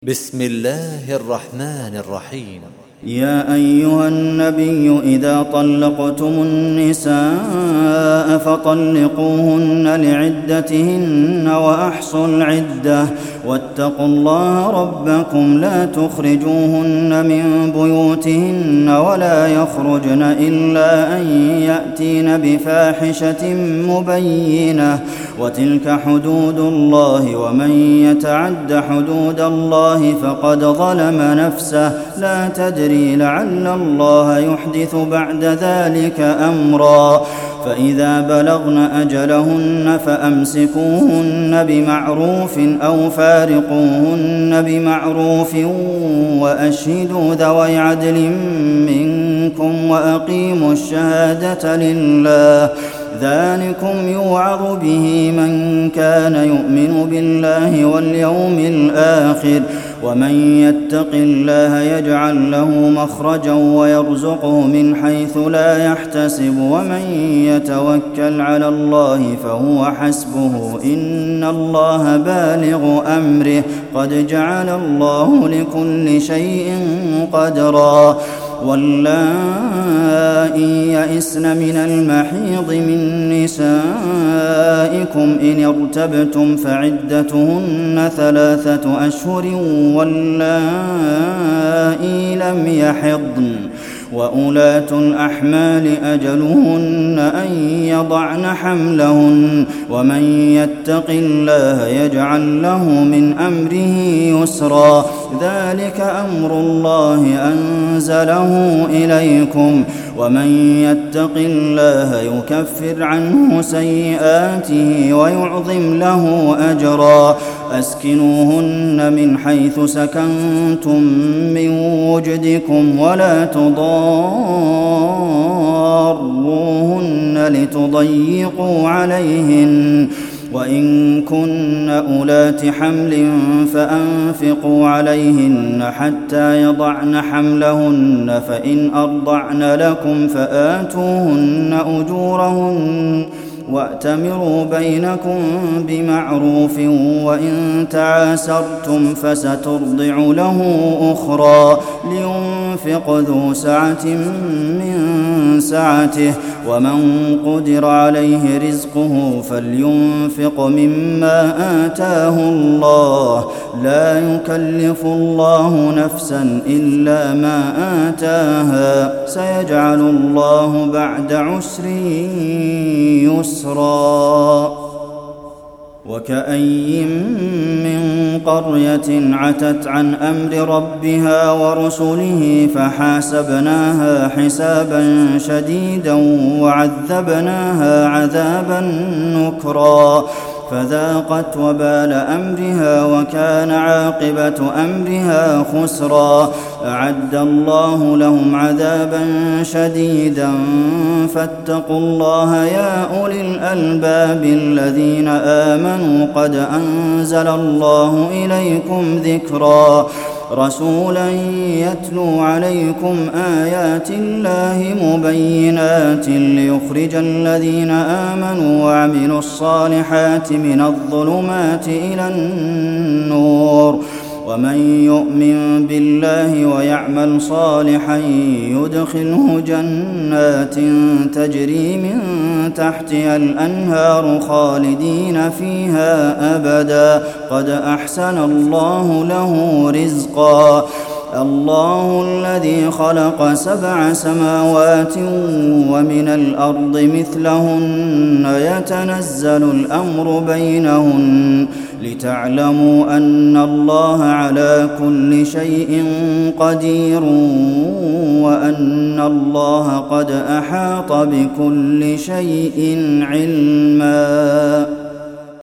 بسم الله الرحمن الرحيم. يا أيها النبي إذا طلقتم النساء فطلقوهن لعدتهن وأحصوا العدة واتقوا الله ربكم لا تخرجوهن من بيوتهن ولا يخرجن إلا أن يأتين بفاحشة مبينة وتلك حدود الله ومن يتعد حدود الله فقد ظلم نفسه لا تدري لعل الله يحدث بعد ذلك أمرا فإذا بلغن أجلهن فأمسكوهن بمعروف أو فارقوهن بمعروف وأشهدوا ذوي عدل منكم وأقيموا الشهادة لله ذلكم يوعظ به من كان يؤمن بالله واليوم الآخر ومن يتق الله يجعل له مخرجا ويرزقه من حيث لا يحتسب ومن يتوكل على الله فهو حسبه إن الله بالغ أمره قد جعل الله لكل شيء قدرا واللائي يئسن من المحيض من نسائكم إن ارتبتم فعدتهن 3 أشهر واللائي لم يحضن وأولاة الأحمال أجلهن أن يضعن حملهن ومن يتق الله يجعل له من أمره يسرا ذلك أمر الله أنزله إليكم ومن يتق الله يكفر عنه سيئاته ويعظم له أجرا أسكنوهن من حيث سكنتم من وجدكم ولا تضاروهن لتضيقوا عليهن وإن كن أولات حمل فأنفقوا عليهن حتى يضعن حملهن فإن أرضعن لكم فآتوهن أجورهن وأتمروا بينكم بمعروف وإن تعاسرتم فسترضع له أخرى لينفق ذو سعة من سعته ومن قدر عليه رزقه فلينفق مما آتاه الله لا يكلف الله نفسا إلا ما آتاها سيجعل الله بعد عسر يسرا وكأي من قرية عتت عن أمر ربها ورسله فحاسبناها حسابا شديدا وعذبناها عذابا نكرا فذاقت وبال أمرها وكان عاقبة أمرها خسرا أعد الله لهم عذابا شديدا فاتقوا الله يا أولي الألباب الذين آمنوا قد أنزل الله إليكم ذكرا رسولا يتلو عليكم آيات الله مبينات ليخرج الذين آمنوا وعملوا الصالحات من الظلمات إلى النور ومن يؤمن بالله ويعمل صالحا يدخله جنات تجري من تحتها الأنهار خالدين فيها أبدا قد أحسن الله له رزقا الله الذي خلق 7 سماوات ومن الأرض مثلهن يتنزل الأمر بينهن لتعلموا أن الله على كل شيء قدير وأن الله قد أحاط بكل شيء علما.